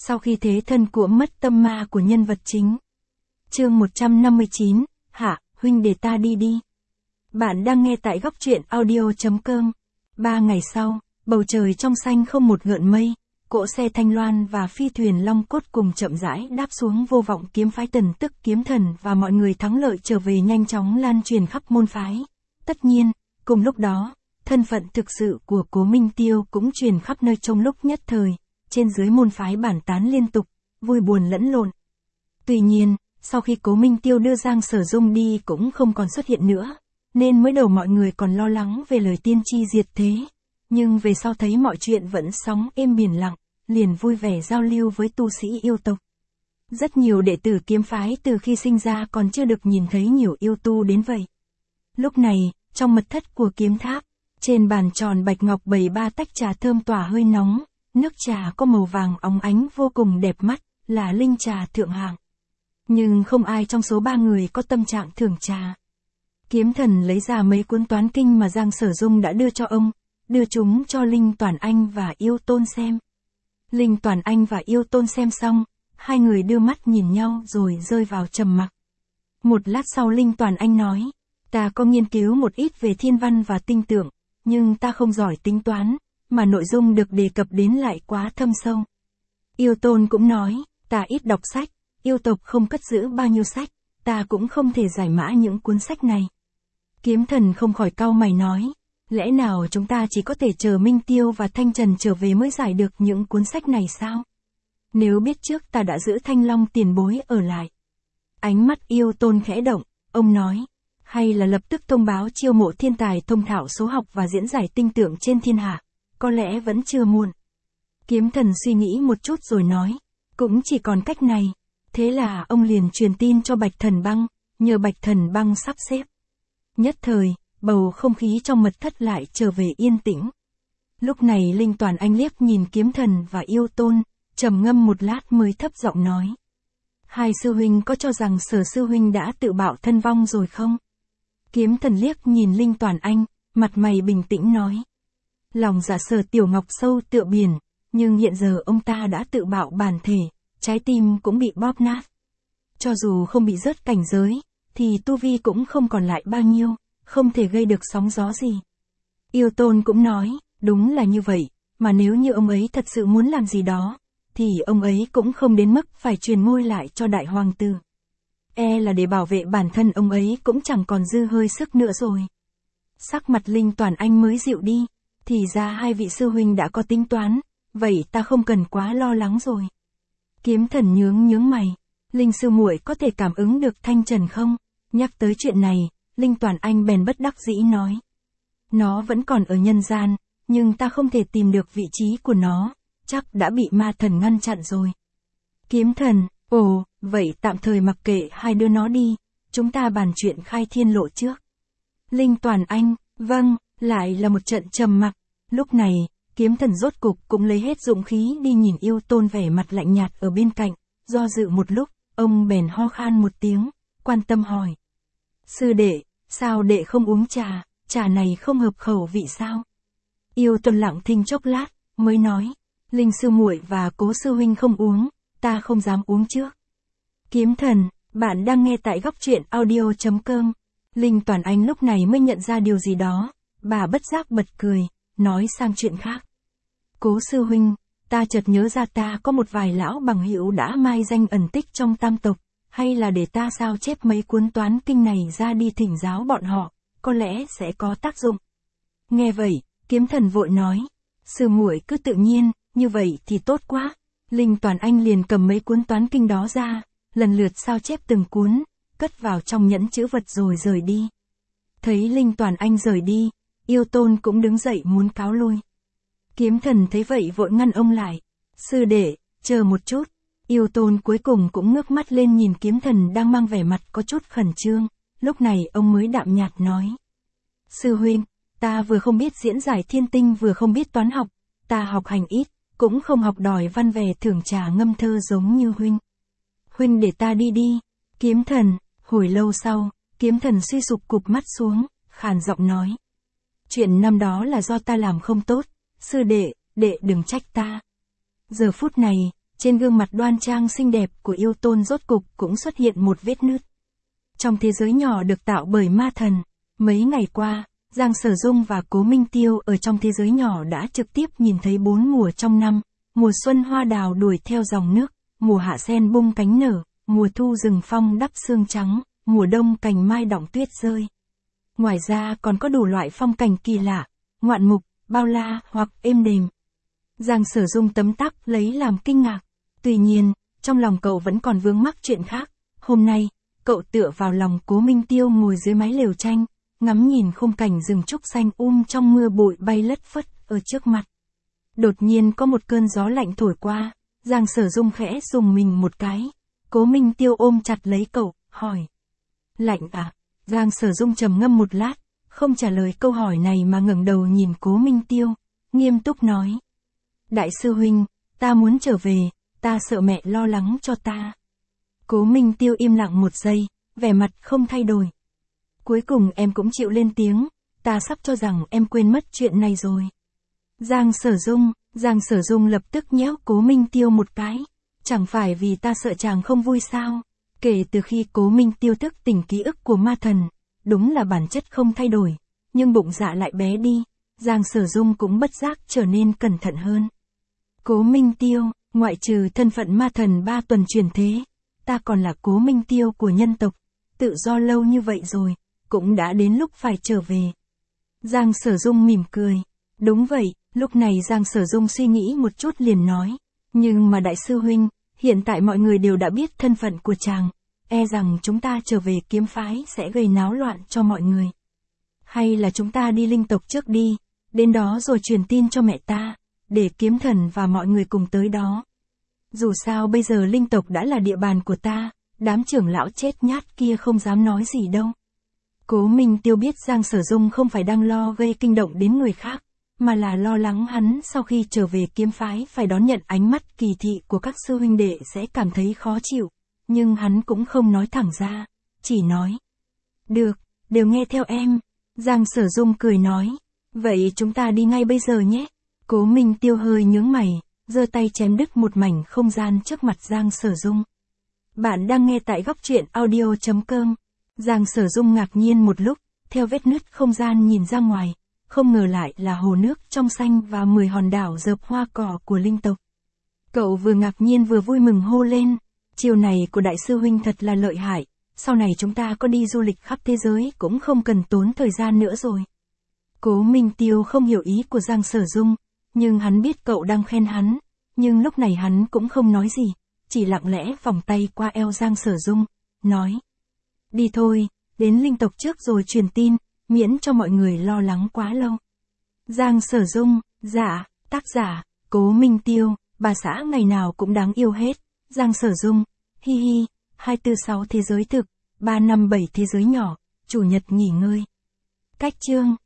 sau khi thế thân của mất tâm ma của nhân vật chính. Chương 159, Hạ, huynh để ta đi đi. Bạn đang nghe tại góc truyện audio.com. 3 ngày sau, bầu trời trong xanh không một gợn mây, cỗ xe thanh loan và phi thuyền long cốt cùng chậm rãi đáp xuống Vô Vọng kiếm phái, Tần tức kiếm thần và mọi người thắng lợi trở về nhanh chóng lan truyền khắp môn phái. Tất nhiên, cùng lúc đó, thân phận thực sự của Cố Minh Tiêu cũng truyền khắp nơi trong lúc nhất thời, trên dưới môn phái bản tán liên tục, vui buồn lẫn lộn. Tuy nhiên, sau khi Cố Minh Tiêu đưa Giang Sở Dung đi cũng không còn xuất hiện nữa, nên mới đầu mọi người còn lo lắng về lời tiên tri diệt thế. Nhưng về sau thấy mọi chuyện vẫn sóng êm biển lặng, liền vui vẻ giao lưu với tu sĩ yêu tộc. Rất nhiều đệ tử kiếm phái từ khi sinh ra còn chưa được nhìn thấy nhiều yêu tu đến vậy. Lúc này, trong mật thất của kiếm tháp, trên bàn tròn bạch ngọc bày 3 tách trà thơm tỏa hơi nóng, nước trà có màu vàng óng ánh vô cùng đẹp mắt, là linh trà thượng hạng. Nhưng không ai trong số 3 người có tâm trạng thưởng trà. Kiếm thần lấy ra mấy cuốn toán kinh mà Giang Sở Dung đã đưa cho ông, đưa chúng cho Linh Toàn Anh và Yêu Tôn xem. Linh Toàn Anh và Yêu Tôn xem xong, hai người đưa mắt nhìn nhau rồi rơi vào trầm mặc. Một lát sau Linh Toàn Anh nói, ta có nghiên cứu một ít về thiên văn và tinh tượng, nhưng ta không giỏi tính toán, mà nội dung được đề cập đến lại quá thâm sâu. Yêu Tôn cũng nói, ta ít đọc sách, yêu tộc không cất giữ bao nhiêu sách, ta cũng không thể giải mã những cuốn sách này. Kiếm thần không khỏi cau mày nói, lẽ nào chúng ta chỉ có thể chờ Minh Tiêu và Thanh Trần trở về mới giải được những cuốn sách này sao? Nếu biết trước ta đã giữ Thanh Long tiền bối ở lại. Ánh mắt Yêu Tôn khẽ động, ông nói, hay là lập tức thông báo chiêu mộ thiên tài thông thạo số học và diễn giải tinh tượng trên thiên hạ, có lẽ vẫn chưa muộn. Kiếm thần suy nghĩ một chút rồi nói, cũng chỉ còn cách này. Thế là ông liền truyền tin cho Bạch Thần Băng, nhờ Bạch Thần Băng sắp xếp. Nhất thời, bầu không khí trong mật thất lại trở về yên tĩnh. Lúc này Linh Toàn Anh liếc nhìn Kiếm thần và Yêu Tôn, trầm ngâm một lát mới thấp giọng nói. Hai sư huynh có cho rằng Sở sư huynh đã tự bạo thân vong rồi không? Kiếm thần liếc nhìn Linh Toàn Anh, mặt mày bình tĩnh nói. Lòng dạ Sở Tiểu Ngọc sâu tựa biển, nhưng hiện giờ ông ta đã tự bạo bản thể, trái tim cũng bị bóp nát. Cho dù không bị rớt cảnh giới, thì tu vi cũng không còn lại bao nhiêu, không thể gây được sóng gió gì. Yêu Tôn cũng nói, đúng là như vậy, mà nếu như ông ấy thật sự muốn làm gì đó, thì ông ấy cũng không đến mức phải truyền ngôi lại cho đại hoàng tử. E là để bảo vệ bản thân ông ấy cũng chẳng còn dư hơi sức nữa rồi. Sắc mặt Linh Toàn Anh mới dịu đi, thì ra hai vị sư huynh đã có tính toán, vậy ta không cần quá lo lắng rồi. Kiếm thần nhướng mày, Linh sư muội có thể cảm ứng được Thanh Trần không? Nhắc tới chuyện này, Linh Toàn Anh bèn bất đắc dĩ nói. Nó vẫn còn ở nhân gian, nhưng ta không thể tìm được vị trí của nó, chắc đã bị ma thần ngăn chặn rồi. Kiếm thần, ồ, vậy tạm thời mặc kệ hai đứa nó đi, chúng ta bàn chuyện khai thiên lộ trước. Linh Toàn Anh, vâng, lại là một trận trầm mặc. Lúc này, Kiếm thần rốt cục cũng lấy hết dũng khí đi nhìn Yêu Tôn vẻ mặt lạnh nhạt ở bên cạnh, do dự một lúc, ông bèn ho khan một tiếng, quan tâm hỏi. Sư đệ, sao đệ không uống trà, trà này không hợp khẩu vị sao? Yêu Tôn lặng thinh chốc lát, mới nói, Linh sư muội và Cố sư huynh không uống, ta không dám uống trước. Kiếm thần, bạn đang nghe tại góc truyện audio.com. Linh Toàn Anh lúc này mới nhận ra điều gì đó, bà bất giác bật cười, nói sang chuyện khác. Cố sư huynh, ta chợt nhớ ra ta có một vài lão bằng hữu đã mai danh ẩn tích trong tam tộc, hay là để ta sao chép mấy cuốn toán kinh này ra đi thỉnh giáo bọn họ, có lẽ sẽ có tác dụng. Nghe vậy, Kiếm thần vội nói, sư muội cứ tự nhiên, như vậy thì tốt quá. Linh Toàn Anh liền cầm mấy cuốn toán kinh đó ra, lần lượt sao chép từng cuốn, cất vào trong nhẫn chữ vật rồi rời đi. Thấy Linh Toàn Anh rời đi, Yêu Tôn cũng đứng dậy muốn cáo lui. Kiếm thần thấy vậy vội ngăn ông lại. Sư đệ, chờ một chút. Yêu Tôn cuối cùng cũng ngước mắt lên nhìn Kiếm thần đang mang vẻ mặt có chút khẩn trương. Lúc này ông mới đạm nhạt nói. Sư huynh, ta vừa không biết diễn giải thiên tinh vừa không biết toán học. Ta học hành ít, cũng không học đòi văn về thưởng trà ngâm thơ giống như huynh. Huynh để ta đi đi. Kiếm thần, hồi lâu sau, Kiếm thần suy sụp cụp mắt xuống, khàn giọng nói. Chuyện năm đó là do ta làm không tốt, sư đệ, đệ đừng trách ta. Giờ phút này, trên gương mặt đoan trang xinh đẹp của yêu tôn rốt cục cũng xuất hiện một vết nứt. Trong thế giới nhỏ được tạo bởi ma thần, mấy ngày qua, Giang Sở Dung và Cố Minh Tiêu ở trong thế giới nhỏ đã trực tiếp nhìn thấy 4 mùa trong năm, mùa xuân hoa đào đuổi theo dòng nước, mùa hạ sen bung cánh nở, mùa thu rừng phong đắp sương trắng, mùa đông cành mai đọng tuyết rơi. Ngoài ra còn có đủ loại phong cảnh kỳ lạ, ngoạn mục, bao la hoặc êm đềm. Giang Sở Dung tấm tắc lấy làm kinh ngạc. Tuy nhiên, trong lòng cậu vẫn còn vướng mắc chuyện khác. Hôm nay, cậu tựa vào lòng Cố Minh Tiêu ngồi dưới mái lều tranh, ngắm nhìn khung cảnh rừng trúc xanh trong mưa bụi bay lất phất ở trước mặt. Đột nhiên có một cơn gió lạnh thổi qua, Giang Sở Dung khẽ rùng mình một cái. Cố Minh Tiêu ôm chặt lấy cậu, hỏi. Lạnh à? Giang Sở Dung trầm ngâm một lát, không trả lời câu hỏi này mà ngẩng đầu nhìn Cố Minh Tiêu, nghiêm túc nói. Đại sư huynh, ta muốn trở về, ta sợ mẹ lo lắng cho ta. Cố Minh Tiêu im lặng một giây, vẻ mặt không thay đổi. Cuối cùng em cũng chịu lên tiếng, ta sắp cho rằng em quên mất chuyện này rồi. Giang Sở Dung lập tức nhéo Cố Minh Tiêu một cái. Chẳng phải vì ta sợ chàng không vui sao? Kể từ khi Cố Minh Tiêu thức tỉnh ký ức của ma thần, đúng là bản chất không thay đổi, nhưng bụng dạ lại bé đi, Giang Sở Dung cũng bất giác trở nên cẩn thận hơn. Cố Minh Tiêu, ngoại trừ thân phận ma thần 3 tuần truyền thế, ta còn là Cố Minh Tiêu của nhân tộc, tự do lâu như vậy rồi, cũng đã đến lúc phải trở về. Giang Sở Dung mỉm cười. Đúng vậy, lúc này Giang Sở Dung suy nghĩ một chút liền nói. Nhưng mà đại sư huynh, hiện tại mọi người đều đã biết thân phận của chàng, e rằng chúng ta trở về kiếm phái sẽ gây náo loạn cho mọi người. Hay là chúng ta đi linh tộc trước đi, đến đó rồi truyền tin cho mẹ ta, để kiếm thần và mọi người cùng tới đó. Dù sao bây giờ linh tộc đã là địa bàn của ta, đám trưởng lão chết nhát kia không dám nói gì đâu. Cố Minh Tiêu biết Giang Sở Dung không phải đang lo gây kinh động đến người khác, mà là lo lắng hắn sau khi trở về kiếm phái phải đón nhận ánh mắt kỳ thị của các sư huynh đệ sẽ cảm thấy khó chịu, nhưng hắn cũng không nói thẳng ra, chỉ nói. Được, đều nghe theo em. Giang Sở Dung cười nói, vậy chúng ta đi ngay bây giờ nhé. Cố Minh Tiêu hơi nhướng mày, giơ tay chém đứt một mảnh không gian trước mặt Giang Sở Dung. Bạn đang nghe tại góc truyện audio.com. Giang Sở Dung ngạc nhiên một lúc, theo vết nứt không gian nhìn ra ngoài, không ngờ lại là hồ nước trong xanh và 10 hòn đảo dợp hoa cỏ của linh tộc. Cậu vừa ngạc nhiên vừa vui mừng hô lên, chiều này của đại sư huynh thật là lợi hại, sau này chúng ta có đi du lịch khắp thế giới cũng không cần tốn thời gian nữa rồi. Cố Minh Tiêu không hiểu ý của Giang Sở Dung, nhưng hắn biết cậu đang khen hắn, nhưng lúc này hắn cũng không nói gì, chỉ lặng lẽ vòng tay qua eo Giang Sở Dung, nói. Đi thôi, đến linh tộc trước rồi truyền tin, miễn cho mọi người lo lắng quá lâu. Giang Sở Dung, dạ, tác giả, Cố Minh Tiêu, bà xã ngày nào cũng đáng yêu hết. Giang Sở Dung, hi hi, 246 thế giới thực, 357 thế giới nhỏ, chủ nhật nghỉ ngơi. Cách chương.